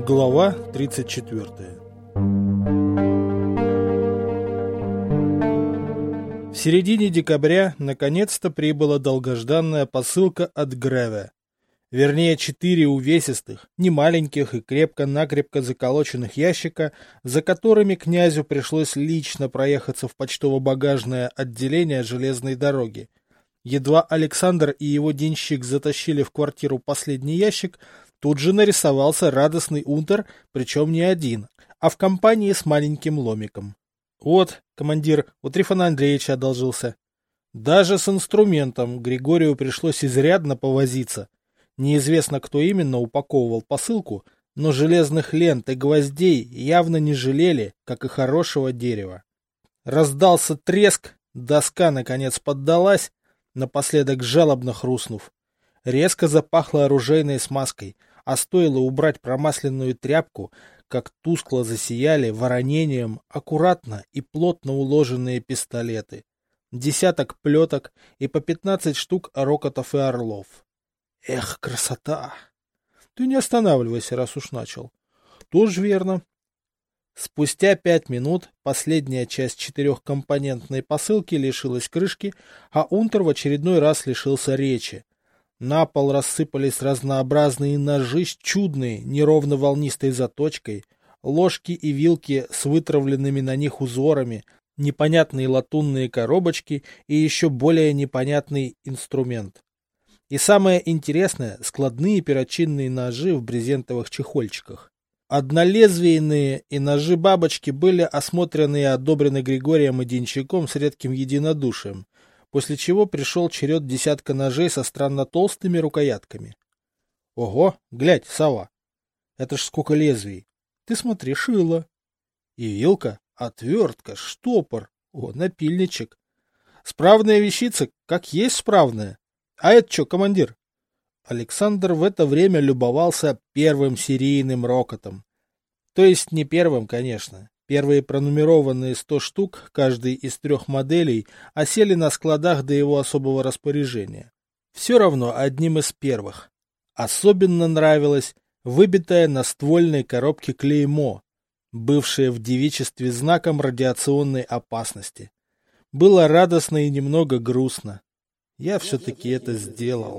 Глава 34. В середине декабря наконец-то прибыла долгожданная посылка от Греве. Вернее, 4 увесистых, немаленьких и крепко-накрепко заколоченных ящика, за которыми князю пришлось лично проехаться в почтово-багажное отделение железной дороги. Едва Александр и его денщик затащили в квартиру последний ящик, тут же нарисовался радостный унтер, причем не один, а в компании с маленьким ломиком. Вот, командир, у Трифона Андреевича одолжился. Даже с инструментом Григорию пришлось изрядно повозиться. Неизвестно, кто именно упаковывал посылку, но железных лент и гвоздей явно не жалели, как и хорошего дерева. Раздался треск, доска наконец поддалась, напоследок жалобно хрустнув. Резко запахло оружейной смазкой, а стоило убрать промасленную тряпку, как тускло засияли воронением аккуратно и плотно уложенные пистолеты. Десяток плеток и по 15 штук рокотов и орлов. Эх, красота! Ты не останавливайся, раз уж начал. Тоже верно. Спустя 5 минут последняя часть 4-компонентной посылки лишилась крышки, а унтер в очередной раз лишился речи. На пол рассыпались разнообразные ножи с чудной, неровно волнистой заточкой, ложки и вилки с вытравленными на них узорами, непонятные латунные коробочки и еще более непонятный инструмент. И самое интересное — складные перочинные ножи в брезентовых чехольчиках. Однолезвийные и ножи-бабочки были осмотрены и одобрены Григорием и денщиком с редким единодушием, после чего пришел черед десятка ножей со странно толстыми рукоятками. Ого, глядь, сова! Это ж сколько лезвий! Ты смотри, шило! И вилка, отвертка, штопор, напильничек. Справная вещица, как есть справная. А это что, командир? Александр в это время любовался первым серийным рокотом. То есть не первым, конечно. Первые пронумерованные 100 штук, каждый из 3 моделей, осели на складах до его особого распоряжения. Все равно одним из первых. Особенно нравилось выбитое на ствольной коробке клеймо, бывшее в девичестве знаком радиационной опасности. Было радостно и немного грустно. Я все-таки это сделал.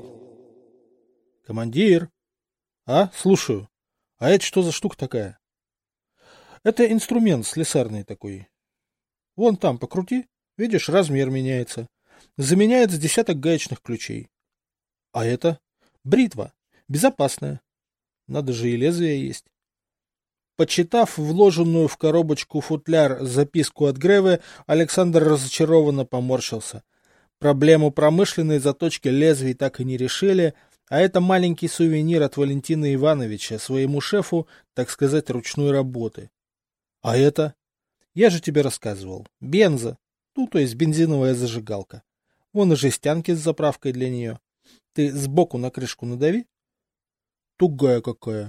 Командир. А, слушаю. А это что за штука такая? Это инструмент слесарный такой. Вон там покрути. Видишь, размер меняется. Заменяет с десяток гаечных ключей. А это? Бритва. Безопасная. Надо же, и лезвие есть. Почитав вложенную в коробочку футляр записку от Греве, Александр разочарованно поморщился. Проблему промышленной заточки лезвий так и не решили, а это маленький сувенир от Валентина Ивановича своему шефу, так сказать, ручной работы. А это? Я же тебе рассказывал. Бенза. Ну, то есть бензиновая зажигалка. Вон и жестянки с заправкой для нее. Ты сбоку на крышку надави. Тугая какая.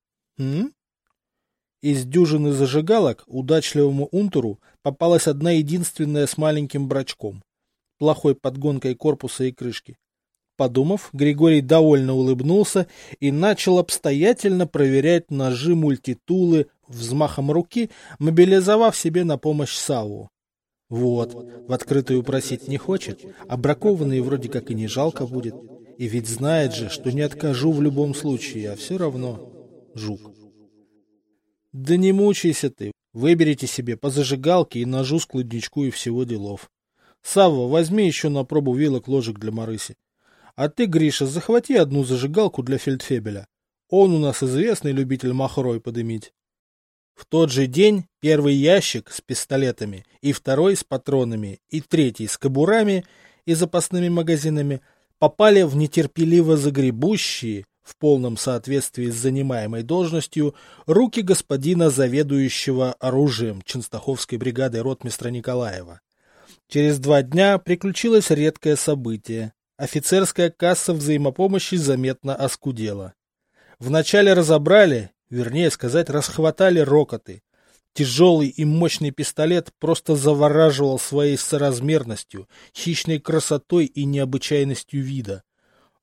Из дюжины зажигалок удачливому унтеру попалась одна единственная с маленьким брачком. Плохой подгонкой корпуса и крышки. Подумав, Григорий довольно улыбнулся и начал обстоятельно проверять ножи-мультитулы взмахом руки, мобилизовав себе на помощь Савву. Вот, в открытую просить не хочет, а бракованные вроде как и не жалко будет. И ведь знает же, что не откажу в любом случае, а все равно жук. Да не мучайся ты, выберите себе по зажигалке и ножу складничку и всего делов. Савва, возьми еще на пробу вилок, ложек для Марыси. А ты, Гриша, захвати одну зажигалку для фельдфебеля. Он у нас известный любитель махрой подымить. В тот же день первый ящик с пистолетами, и второй с патронами, и третий с кобурами и запасными магазинами попали в нетерпеливо загребущие, в полном соответствии с занимаемой должностью, руки господина заведующего оружием Ченстаховской бригады ротмистра Николаева. Через 2 дня приключилось редкое событие. Офицерская касса взаимопомощи заметно оскудела. Вначале разобрали, вернее сказать, расхватали рокоты. Тяжелый и мощный пистолет просто завораживал своей соразмерностью, хищной красотой и необычайностью вида.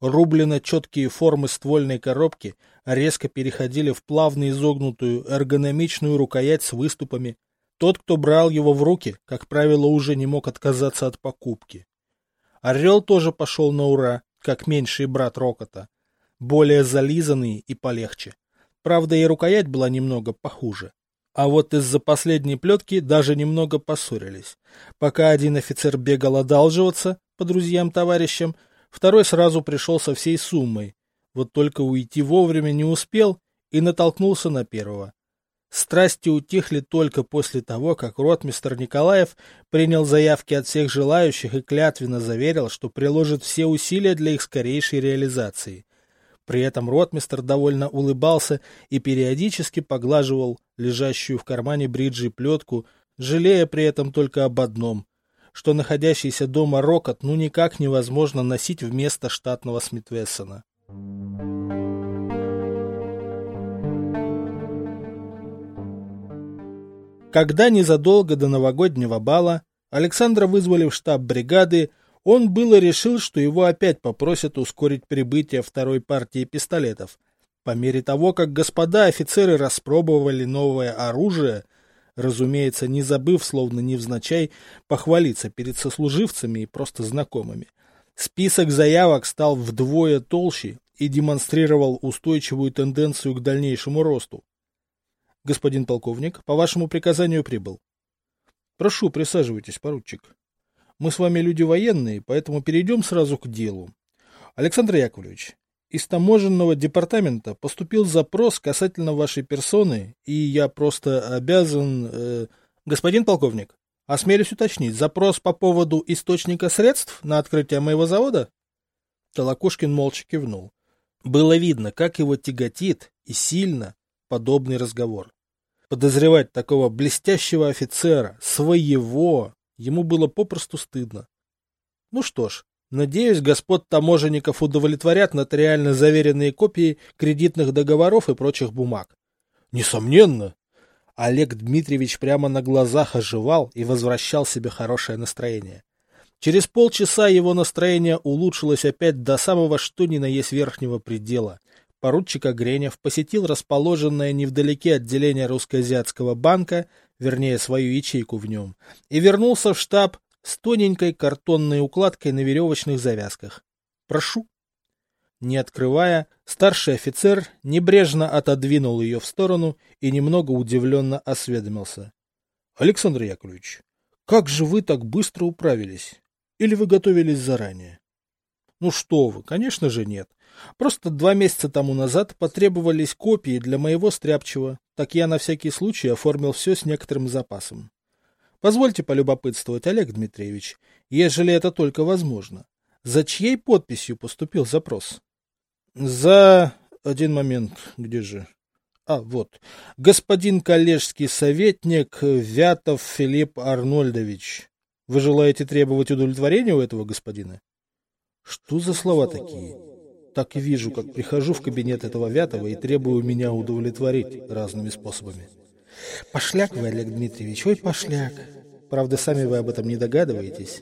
Рублено четкие формы ствольной коробки резко переходили в плавно изогнутую эргономичную рукоять с выступами. Тот, кто брал его в руки, как правило, уже не мог отказаться от покупки. Орел тоже пошел на ура, как меньший брат Рокота, более зализанный и полегче. Правда, и рукоять была немного похуже. А вот из-за последней плетки даже немного поссорились. Пока один офицер бегал одалживаться по друзьям-товарищам, второй сразу пришел со всей суммой. Вот только уйти вовремя не успел и натолкнулся на первого. Страсти утихли только после того, как ротмистр Николаев принял заявки от всех желающих и клятвенно заверил, что приложит все усилия для их скорейшей реализации. При этом ротмистр довольно улыбался и периодически поглаживал лежащую в кармане бриджи плетку, жалея при этом только об одном, что находящийся дома Рокот никак невозможно носить вместо штатного Смит-Вессона. Когда незадолго до новогоднего бала Александра вызвали в штаб бригады, он было решил, что его опять попросят ускорить прибытие второй партии пистолетов. По мере того, как господа офицеры распробовали новое оружие, разумеется, не забыв, словно невзначай, похвалиться перед сослуживцами и просто знакомыми, список заявок стал вдвое толще и демонстрировал устойчивую тенденцию к дальнейшему росту. Господин полковник, по вашему приказанию прибыл. Прошу, присаживайтесь, поручик. Мы с вами люди военные, поэтому перейдем сразу к делу. Александр Яковлевич, из таможенного департамента поступил запрос касательно вашей персоны, и я просто обязан... Господин полковник, осмелюсь уточнить, запрос по поводу источника средств на открытие моего завода? Толокушкин молча кивнул. Было видно, как его тяготит и сильно подобный разговор. Подозревать такого блестящего офицера, своего, ему было попросту стыдно. Ну что ж, надеюсь, господ таможенников удовлетворят нотариально заверенные копии кредитных договоров и прочих бумаг. Несомненно. Олег Дмитриевич прямо на глазах оживал и возвращал себе хорошее настроение. Через полчаса его настроение улучшилось опять до самого что ни на есть верхнего предела. Поручик Огренев посетил расположенное невдалеке отделение Русско-Азиатского банка, вернее, свою ячейку в нем, и вернулся в штаб с тоненькой картонной укладкой на веревочных завязках. «Прошу». Не открывая, старший офицер небрежно отодвинул ее в сторону и немного удивленно осведомился. — Александр Яковлевич, как же вы так быстро управились? Или вы готовились заранее? — Ну что вы, конечно же нет. Просто 2 месяца тому назад потребовались копии для моего стряпчего, так я на всякий случай оформил все с некоторым запасом. Позвольте полюбопытствовать, Олег Дмитриевич, ежели это только возможно. За чьей подписью поступил запрос? За... Один момент, где же? Вот. Господин коллежский советник Вятов Филипп Арнольдович. Вы желаете требовать удовлетворения у этого господина? Что за слова такие? Так и вижу, как прихожу в кабинет этого Вятова и требую меня удовлетворить разными способами. Пошляк вы, Олег Дмитриевич, ой, пошляк. Правда, сами вы об этом не догадываетесь.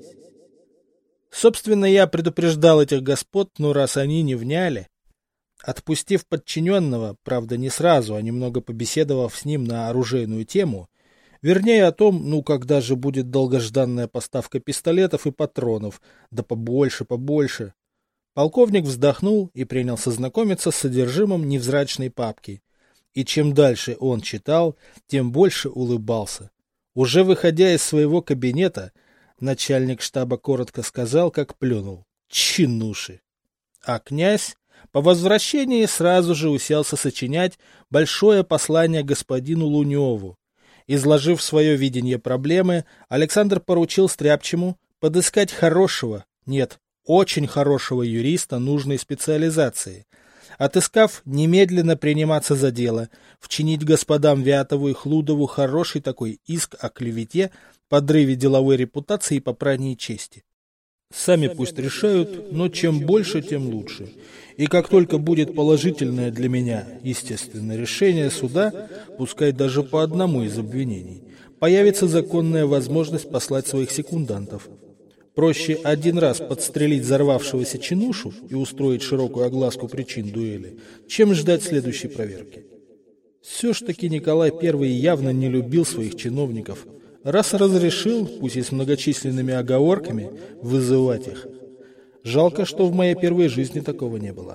Собственно, я предупреждал этих господ, но раз они не вняли... Отпустив подчиненного, правда, не сразу, а немного побеседовав с ним на оружейную тему, вернее о том, когда же будет долгожданная поставка пистолетов и патронов, да побольше, полковник вздохнул и принялся знакомиться с содержимым невзрачной папки. И чем дальше он читал, тем больше улыбался. Уже выходя из своего кабинета, начальник штаба коротко сказал, как плюнул: «Чинуши!» А князь по возвращении сразу же уселся сочинять большое послание господину Луневу. Изложив свое видение проблемы, Александр поручил стряпчему подыскать хорошего, нет, очень хорошего юриста нужной специализации. Отыскав, немедленно приниматься за дело, вчинить господам Вятову и Хлудову хороший такой иск о клевете, подрыве деловой репутации и попрании чести. Сами пусть решают, но чем больше, тем лучше. И как только будет положительное для меня, естественно, решение суда, пускай даже по одному из обвинений, появится законная возможность послать своих секундантов. Проще один раз подстрелить взорвавшегося чинушу и устроить широкую огласку причин дуэли, чем ждать следующей проверки. Все ж таки Николай I явно не любил своих чиновников, раз разрешил, пусть и с многочисленными оговорками, вызывать их. Жалко, что в моей первой жизни такого не было.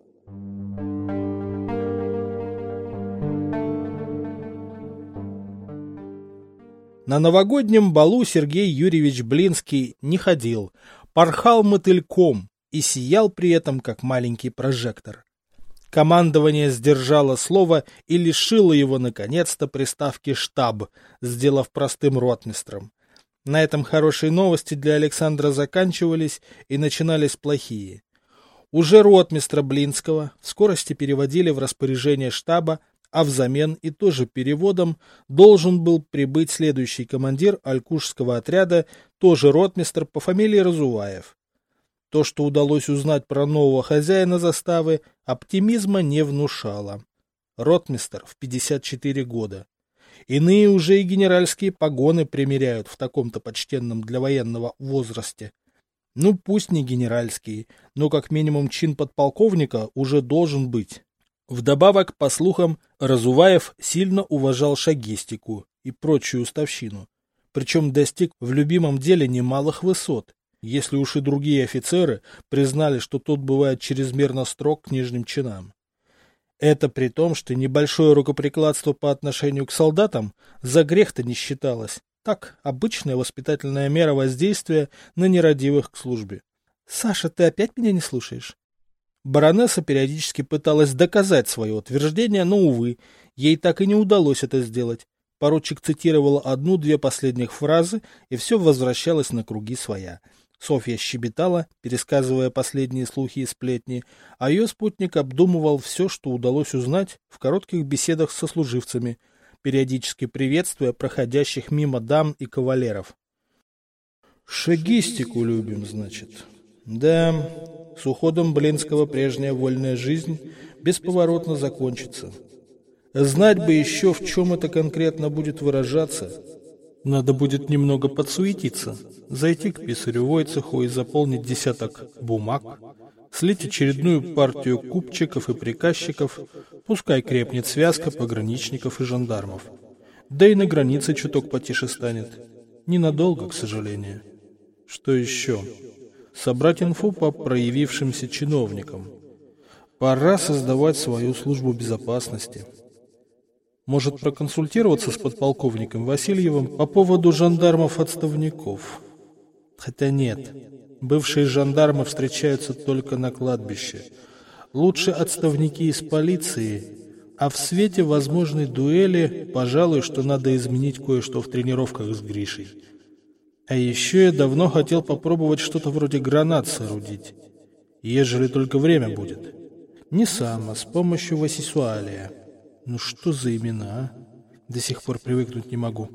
На новогоднем балу Сергей Юрьевич Блинский не ходил, порхал мотыльком и сиял при этом, как маленький прожектор. Командование сдержало слово и лишило его, наконец-то, приставки «штаб», сделав простым ротмистром. На этом хорошие новости для Александра заканчивались и начинались плохие. Уже ротмистра Блинского в скорости переводили в распоряжение штаба, а взамен и тоже переводом должен был прибыть следующий командир алькушского отряда, тоже ротмистр по фамилии Разуваев. То, что удалось узнать про нового хозяина заставы, оптимизма не внушало. Ротмистр в 54 года. Иные уже и генеральские погоны примеряют в таком-то почтенном для военного возрасте. Ну, пусть не генеральские, но как минимум чин подполковника уже должен быть. Вдобавок, по слухам, Разуваев сильно уважал шагистику и прочую уставщину, причем достиг в любимом деле немалых высот, если уж и другие офицеры признали, что тот бывает чрезмерно строг к нижним чинам. Это при том, что небольшое рукоприкладство по отношению к солдатам за грех-то не считалось. Так, обычная воспитательная мера воздействия на нерадивых к службе. «Саша, ты опять меня не слушаешь?» Баронесса периодически пыталась доказать свое утверждение, но, увы, ей так и не удалось это сделать. Поручик цитировал одну-две последних фразы, и все возвращалось на круги своя. Софья щебетала, пересказывая последние слухи и сплетни, а ее спутник обдумывал все, что удалось узнать в коротких беседах со служивцами, периодически приветствуя проходящих мимо дам и кавалеров. «Шагистику любим, значит?» «Да, с уходом Блинского прежняя вольная жизнь бесповоротно закончится. Знать бы еще, в чем это конкретно будет выражаться. Надо будет немного подсуетиться, зайти к писарю Войцеху и заполнить десяток бумаг, слить очередную партию купчиков и приказчиков, пускай крепнет связка пограничников и жандармов. Да и на границе чуток потише станет. Ненадолго, к сожалению. Что еще? Собрать инфу по проявившимся чиновникам. Пора создавать свою службу безопасности. Может проконсультироваться с подполковником Васильевым по поводу жандармов-отставников. Хотя нет, бывшие жандармы встречаются только на кладбище. Лучше отставники из полиции, а в свете возможной дуэли, пожалуй, что надо изменить кое-что в тренировках с Гришей. А еще я давно хотел попробовать что-то вроде гранат соорудить, ежели только время будет. Не сам, а с помощью Васисуалия. Ну что за имена, а? До сих пор привыкнуть не могу.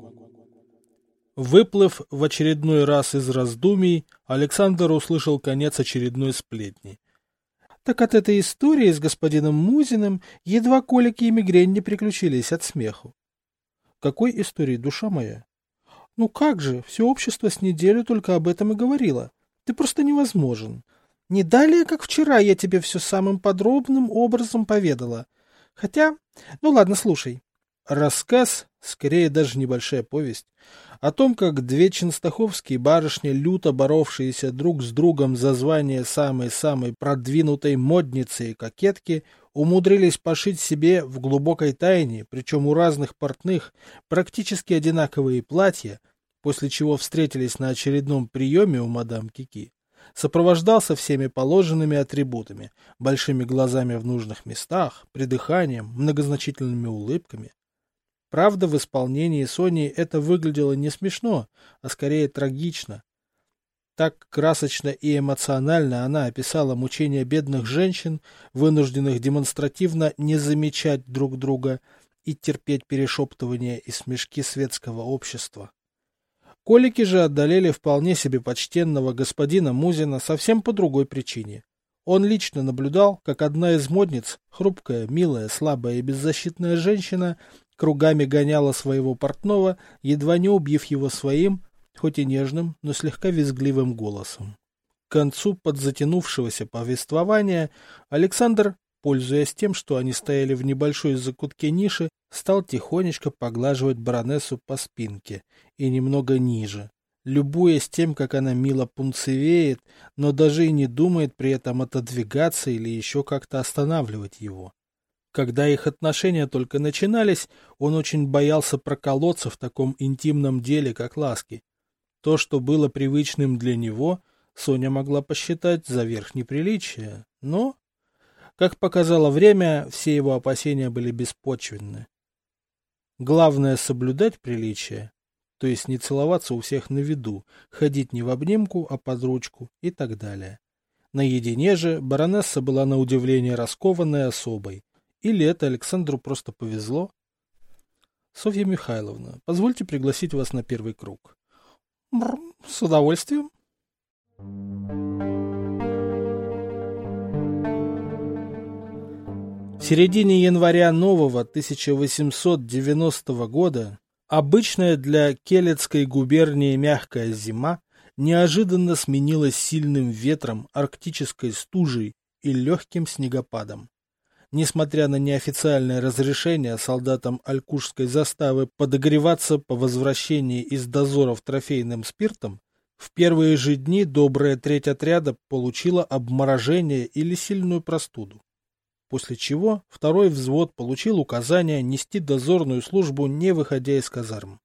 Выплыв в очередной раз из раздумий, Александр услышал конец очередной сплетни. Так от этой истории с господином Музиным едва колики и мигрень не приключились от смеху. Какой истории, душа моя? Ну как же, все общество с неделю только об этом и говорило. Ты просто невозможен. Не далее, как вчера, я тебе все самым подробным образом поведала. Хотя, ну ладно, слушай. Рассказ, скорее даже небольшая повесть, о том, как две ченстаховские барышни, люто боровшиеся друг с другом за звание самой-самой продвинутой модницы и кокетки, умудрились пошить себе в глубокой тайне, причем у разных портных, практически одинаковые платья, после чего встретились на очередном приеме у мадам Кики, сопровождался всеми положенными атрибутами, большими глазами в нужных местах, придыханием, многозначительными улыбками. Правда, в исполнении Сони это выглядело не смешно, а скорее трагично. Так красочно и эмоционально она описала мучения бедных женщин, вынужденных демонстративно не замечать друг друга и терпеть перешептывания и смешки светского общества. Колики же одолели вполне себе почтенного господина Музина совсем по другой причине. Он лично наблюдал, как одна из модниц, хрупкая, милая, слабая и беззащитная женщина, кругами гоняла своего портного, едва не убив его своим, хоть и нежным, но слегка визгливым голосом. К концу подзатянувшегося повествования Александр, пользуясь тем, что они стояли в небольшой закутке ниши, стал тихонечко поглаживать баронессу по спинке и немного ниже, любуясь тем, как она мило пунцевеет, но даже и не думает при этом отодвигаться или еще как-то останавливать его. Когда их отношения только начинались, он очень боялся проколоться в таком интимном деле, как ласки. То, что было привычным для него, Соня могла посчитать за верх неприличия, но, как показало время, все его опасения были беспочвенны. Главное — соблюдать приличие, то есть не целоваться у всех на виду, ходить не в обнимку, а под ручку и так далее. Наедине же баронесса была на удивление раскованной особой. Или это Александру просто повезло? Софья Михайловна, позвольте пригласить вас на первый круг. С удовольствием. В середине января нового 1890 года обычная для Келецкой губернии мягкая зима неожиданно сменилась сильным ветром, арктической стужей и легким снегопадом. Несмотря на неофициальное разрешение солдатам Алькушской заставы подогреваться по возвращении из дозоров трофейным спиртом, в первые же дни добрая треть отряда получила обморожение или сильную простуду. После чего второй взвод получил указание нести дозорную службу, не выходя из казарм.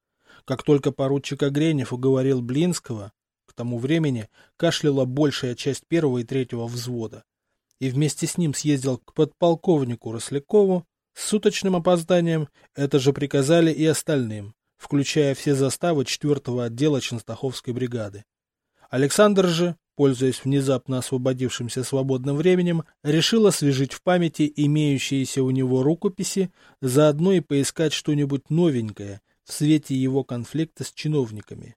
Как только поручик Огренев уговорил Блинского, к тому времени кашляла большая часть первого и третьего взвода, и вместе с ним съездил к подполковнику Рослякову, с суточным опозданием это же приказали и остальным, включая все заставы 4-го отдела Ченстаховской бригады. Александр же, пользуясь внезапно освободившимся свободным временем, решил освежить в памяти имеющиеся у него рукописи, заодно и поискать что-нибудь новенькое в свете его конфликта с чиновниками.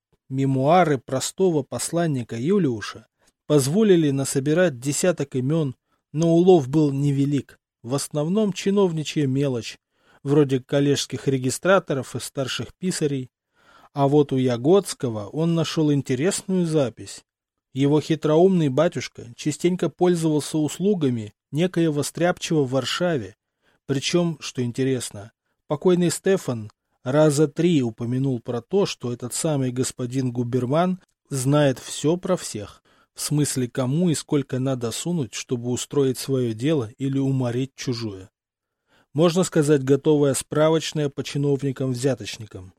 Мемуары простого посланника Юлиуша позволили насобирать десяток имен, но улов был невелик, в основном чиновничья мелочь, вроде коллежских регистраторов и старших писарей. А вот у Ягодского он нашел интересную запись. Его хитроумный батюшка частенько пользовался услугами некоего стряпчего в Варшаве. Причем, что интересно, покойный Стефан раза 3 упомянул про то, что этот самый господин губерман знает все про всех. В смысле, кому и сколько надо сунуть, чтобы устроить свое дело или уморить чужое. Можно сказать, готовая справочная по чиновникам-взяточникам.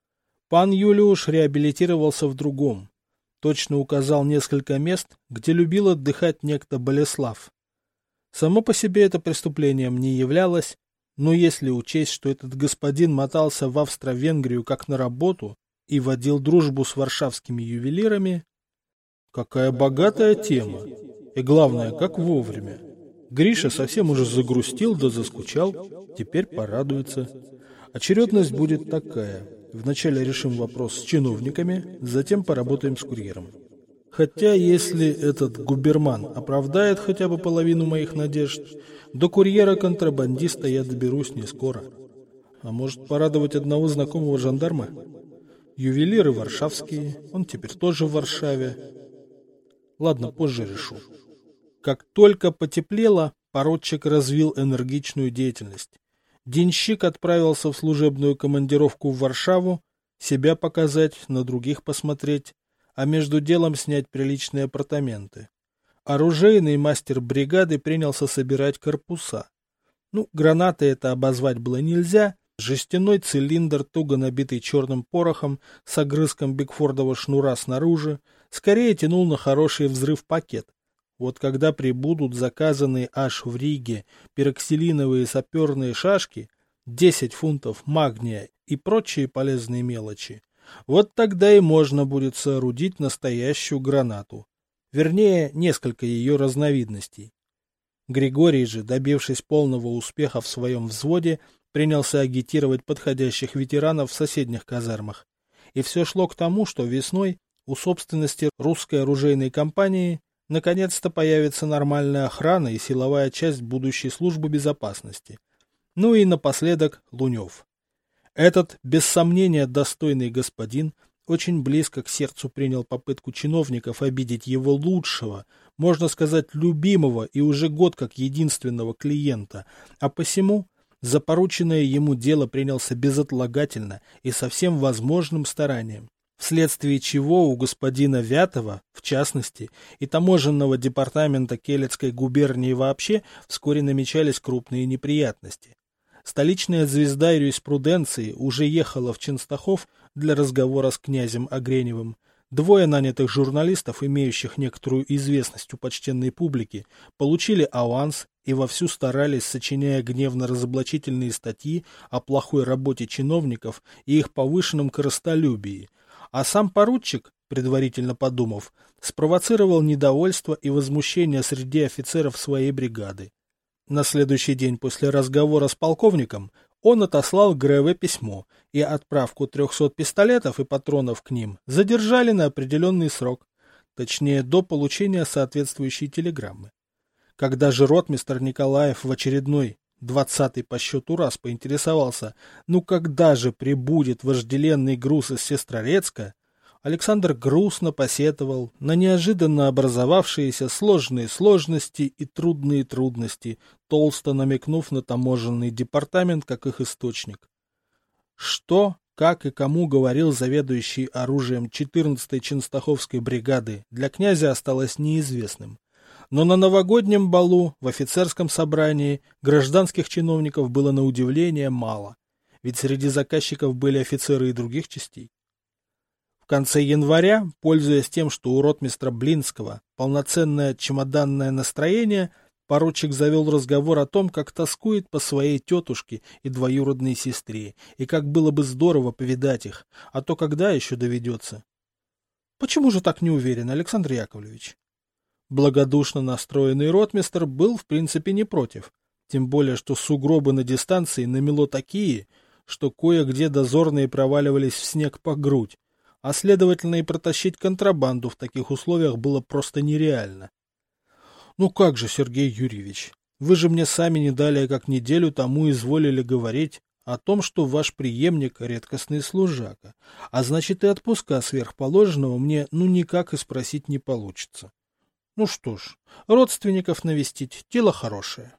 Пан Юлиуш реабилитировался в другом. Точно указал несколько мест, где любил отдыхать некто Болеслав. Само по себе это преступлением не являлось, но если учесть, что этот господин мотался в Австро-Венгрию как на работу и водил дружбу с варшавскими ювелирами... Какая богатая тема! И главное, как вовремя. Гриша совсем уже загрустил да заскучал, теперь порадуется. Очередность будет такая. Вначале решим вопрос с чиновниками, затем поработаем с курьером. Хотя, если этот губерман оправдает хотя бы половину моих надежд, до курьера-контрабандиста я доберусь не скоро. А может, порадовать одного знакомого жандарма? Ювелиры варшавские, он теперь тоже в Варшаве. Ладно, позже решу. Как только потеплело, поручик развил энергичную деятельность. Денщик отправился в служебную командировку в Варшаву, себя показать, на других посмотреть, а между делом снять приличные апартаменты. Оружейный мастер бригады принялся собирать корпуса. Гранаты это обозвать было нельзя. Жестяной цилиндр, туго набитый черным порохом, с огрызком бигфордового шнура снаружи, скорее тянул на хороший взрыв-пакет. Вот когда прибудут заказанные аж в Риге пероксилиновые саперные шашки, 10 фунтов магния и прочие полезные мелочи, вот тогда и можно будет соорудить настоящую гранату. Вернее, несколько ее разновидностей. Григорий же, добившись полного успеха в своем взводе, принялся агитировать подходящих ветеранов в соседних казармах. И все шло к тому, что весной у собственности русской оружейной компании наконец-то появится нормальная охрана и силовая часть будущей службы безопасности. И напоследок Лунев. Этот, без сомнения, достойный господин очень близко к сердцу принял попытку чиновников обидеть его лучшего, можно сказать, любимого и уже год как единственного клиента, а посему за порученное ему дело принялся безотлагательно и со всем возможным старанием, вследствие чего у господина Вятова, в частности, и таможенного департамента Келецкой губернии вообще вскоре намечались крупные неприятности. Столичная звезда юриспруденции уже ехала в Ченстахов для разговора с князем Огреневым. Двое нанятых журналистов, имеющих некоторую известность у почтенной публики, получили аванс и вовсю старались, сочиняя гневно-разоблачительные статьи о плохой работе чиновников и их повышенном корыстолюбии. А сам поручик, предварительно подумав, спровоцировал недовольство и возмущение среди офицеров своей бригады. На следующий день после разговора с полковником он отослал Греве письмо, и отправку 300 пистолетов и патронов к ним задержали на определенный срок, точнее до получения соответствующей телеграммы. Когда же ротмистр Николаев в очередной, 20-й по счету раз поинтересовался, ну когда же прибудет вожделенный груз из Сестрорецка, Александр грустно посетовал на неожиданно образовавшиеся сложные сложности и трудные трудности, толсто намекнув на таможенный департамент как их источник. Что, как и кому говорил заведующий оружием 14-й Ченстаховской бригады, для князя осталось неизвестным. Но на новогоднем балу в офицерском собрании гражданских чиновников было на удивление мало, ведь среди заказчиков были офицеры и других частей. В конце января, пользуясь тем, что у ротмистра Блинского полноценное чемоданное настроение, поручик завел разговор о том, как тоскует по своей тетушке и двоюродной сестре, и как было бы здорово повидать их, а то когда еще доведется. — Почему же так не уверен, Александр Яковлевич? Благодушно настроенный ротмистр был в принципе не против, тем более что сугробы на дистанции намело такие, что кое-где дозорные проваливались в снег по грудь, а следовательно и протащить контрабанду в таких условиях было просто нереально. Ну как же, Сергей Юрьевич, вы же мне сами не далее как неделю тому изволили говорить о том, что ваш преемник — редкостный служака, а значит и отпуска сверхположенного мне ну никак и спросить не получится. Ну что ж, родственников навестить — дело хорошее.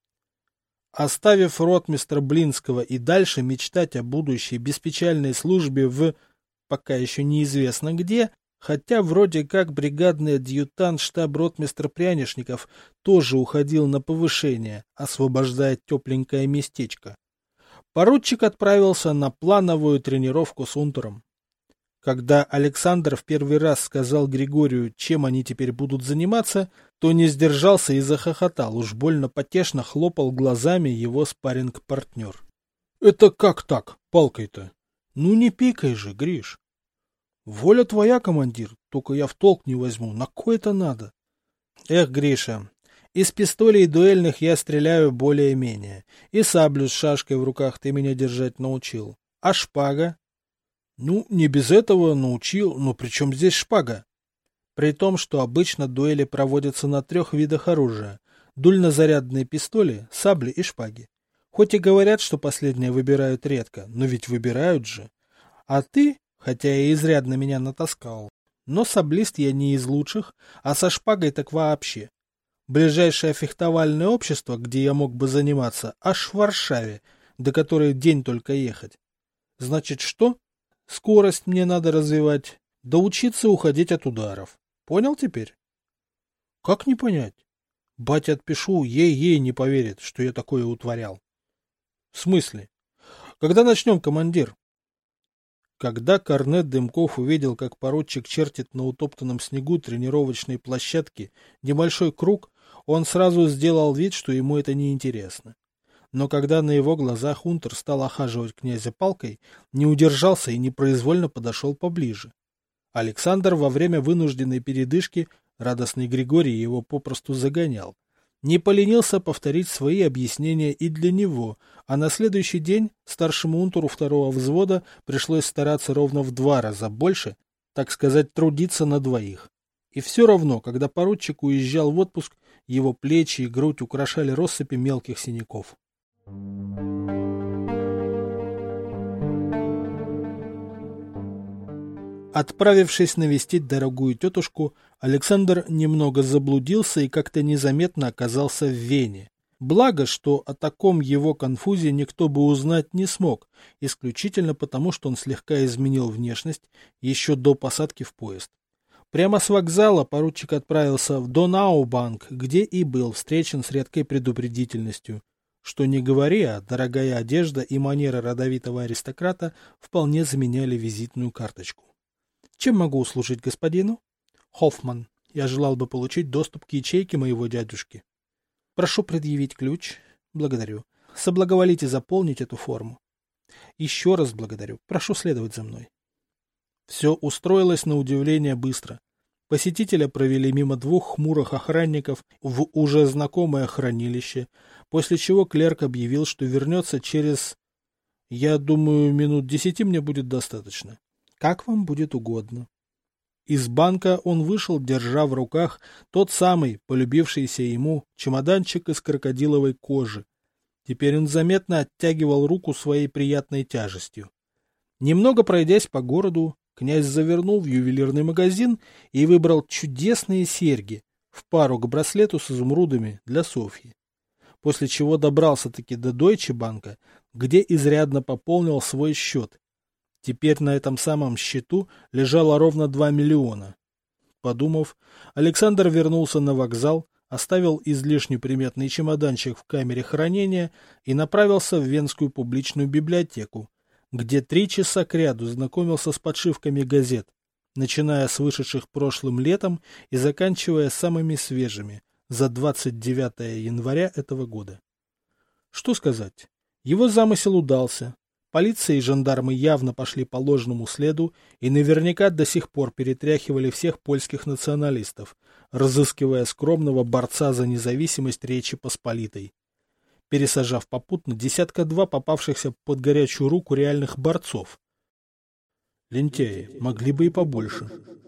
Оставив ротмистра Блинского и дальше мечтать о будущей беспечальной службе в, пока еще неизвестно где, хотя вроде как бригадный адъютант штаб-ротмистр Прянишников тоже уходил на повышение, освобождая тепленькое местечко, поручик отправился на плановую тренировку с унтером. Когда Александр в первый раз сказал Григорию, чем они теперь будут заниматься, то не сдержался и захохотал, уж больно потешно хлопал глазами его спарринг-партнер. — Это как так, палкой-то? Ну не пикай же, Гриш. — Воля твоя, командир, только я в толк не возьму, на кой это надо? — Эх, Гриша, из пистолей дуэльных я стреляю более-менее, и саблю с шашкой в руках ты меня держать научил. А шпага? Ну, не без этого научил, но при чем здесь шпага? При том, что обычно дуэли проводятся на 3 видах оружия: дульнозарядные пистоли, сабли и шпаги. Хоть и говорят, что последние выбирают редко, но ведь выбирают же. А ты, хотя и изрядно меня натаскал, но саблист я не из лучших, а со шпагой так вообще. Ближайшее фехтовальное общество, где я мог бы заниматься, аж в Варшаве, до которой день только ехать. Значит, что? Скорость мне надо развивать, да учиться уходить от ударов. Понял теперь? Как не понять? Батя отпишу, ей-ей не поверит, что я такое утворял. В смысле? Когда начнем, командир? Когда корнет Дымков увидел, как поручик чертит на утоптанном снегу тренировочной площадки небольшой круг, он сразу сделал вид, что ему это неинтересно. Но когда на его глазах унтер стал охаживать князя палкой, не удержался и непроизвольно подошел поближе. Александр во время вынужденной передышки, радостный Григорий его попросту загонял, не поленился повторить свои объяснения и для него, а на следующий день старшему унтеру 2-го взвода пришлось стараться ровно в 2 раза больше, так сказать, трудиться на двоих. И все равно, когда поручик уезжал в отпуск, его плечи и грудь украшали россыпи мелких синяков. Отправившись навестить дорогую тетушку, Александр немного заблудился и как-то незаметно оказался в Вене. Благо, что о таком его конфузе никто бы узнать не смог, исключительно потому, что он слегка изменил внешность еще до посадки в поезд. Прямо с вокзала поручик отправился в Донаубанк, где и был встречен с редкой предупредительностью. Что не говори, а дорогая одежда и манеры родовитого аристократа вполне заменяли визитную карточку. Чем могу услужить господину? Хоффман, я желал бы получить доступ к ячейке моего дядюшки. Прошу предъявить ключ. Благодарю. Соблаговолите заполнить эту форму. Еще раз благодарю. Прошу следовать за мной. Все устроилось на удивление быстро. Посетителя провели мимо двух хмурых охранников в уже знакомое хранилище, после чего клерк объявил, что вернется через... Я думаю, минут 10 мне будет достаточно. Как вам будет угодно. Из банка он вышел, держа в руках тот самый, полюбившийся ему, чемоданчик из крокодиловой кожи. Теперь он заметно оттягивал руку своей приятной тяжестью. Немного пройдясь по городу, князь завернул в ювелирный магазин и выбрал чудесные серьги в пару к браслету с изумрудами для Софьи. После чего добрался-таки до Дойче банка, где изрядно пополнил свой счет. Теперь на этом самом счету лежало ровно 2 миллиона. Подумав, Александр вернулся на вокзал, оставил излишне приметный чемоданчик в камере хранения и направился в Венскую публичную библиотеку, где 3 часа кряду знакомился с подшивками газет, начиная с вышедших прошлым летом и заканчивая самыми свежими, за 29 января этого года. Что сказать? Его замысел удался. Полиция и жандармы явно пошли по ложному следу и наверняка до сих пор перетряхивали всех польских националистов, разыскивая скромного борца за независимость Речи Посполитой, пересажав попутно 1-2 попавшихся под горячую руку реальных борцов. Лентяи, могли бы и побольше.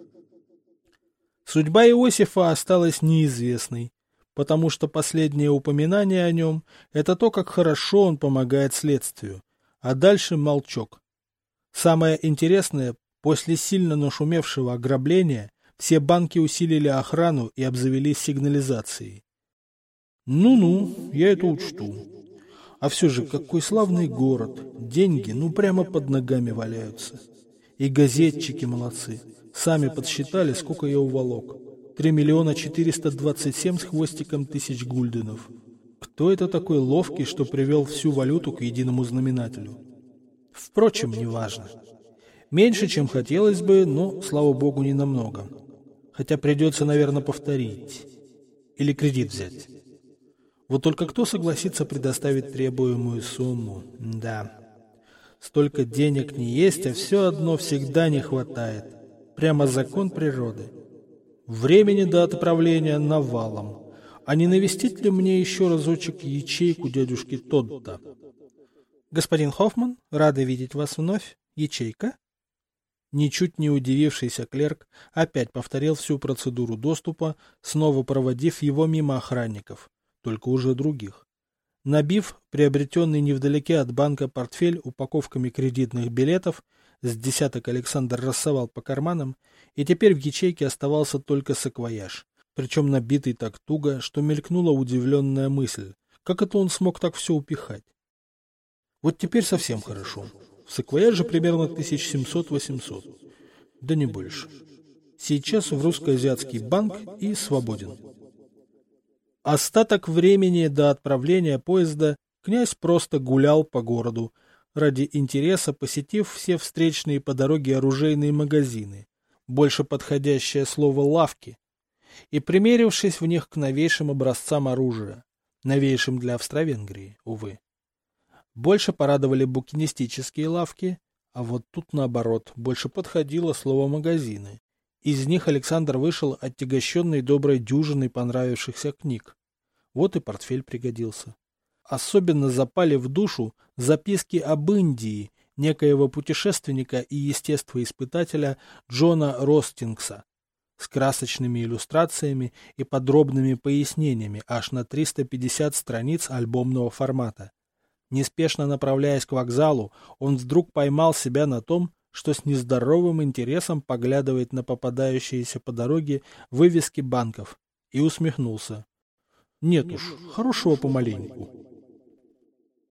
Судьба Иосифа осталась неизвестной, потому что последнее упоминание о нем – это то, как хорошо он помогает следствию. А дальше молчок. Самое интересное, после сильно нашумевшего ограбления все банки усилили охрану и обзавелись сигнализацией. Ну-ну, я это учту. А все же, какой славный город. Деньги, ну прямо под ногами валяются. И газетчики молодцы. Сами подсчитали, сколько я уволок. 3 427 с хвостиком тысяч гульденов. Кто это такой ловкий, что привел всю валюту к единому знаменателю? Впрочем, неважно. Меньше, чем хотелось бы, но, слава богу, не намного. Хотя придется, наверное, повторить. Или кредит взять. Вот только кто согласится предоставить требуемую сумму? Да. Столько денег не есть, а все одно всегда не хватает. Прямо закон природы. Времени до отправления навалом. А не навестить ли мне еще разочек ячейку дядюшки Тодда? Господин Хоффман, рады видеть вас вновь. Ячейка? Ничуть не удивившийся клерк опять повторил всю процедуру доступа, снова проводив его мимо охранников, только уже других. Набив приобретенный невдалеке от банка портфель упаковками кредитных билетов, с десяток Александр рассовал по карманам, и теперь в ячейке оставался только саквояж, причем набитый так туго, что мелькнула удивленная мысль, как это он смог так все упихать. Вот теперь совсем хорошо. В саквояже примерно 1700-800. Да не больше. Сейчас в русско-азиатский банк и свободен. Остаток времени до отправления поезда князь просто гулял по городу, ради интереса посетив все встречные по дороге оружейные магазины, больше подходящее слово «лавки», и примерившись в них к новейшим образцам оружия, новейшим для Австро-Венгрии, увы. Больше порадовали букинистические лавки, а вот тут, наоборот, больше подходило слово «магазины». Из них Александр вышел отягощенный доброй дюжиной понравившихся книг. Вот и портфель пригодился. Особенно запали в душу записки об Индии некоего путешественника и естествоиспытателя Джона Ростингса с красочными иллюстрациями и подробными пояснениями аж на 350 страниц альбомного формата. Неспешно направляясь к вокзалу, он вдруг поймал себя на том, что с нездоровым интересом поглядывает на попадающиеся по дороге вывески банков, и усмехнулся. Нет уж, хорошего помаленьку.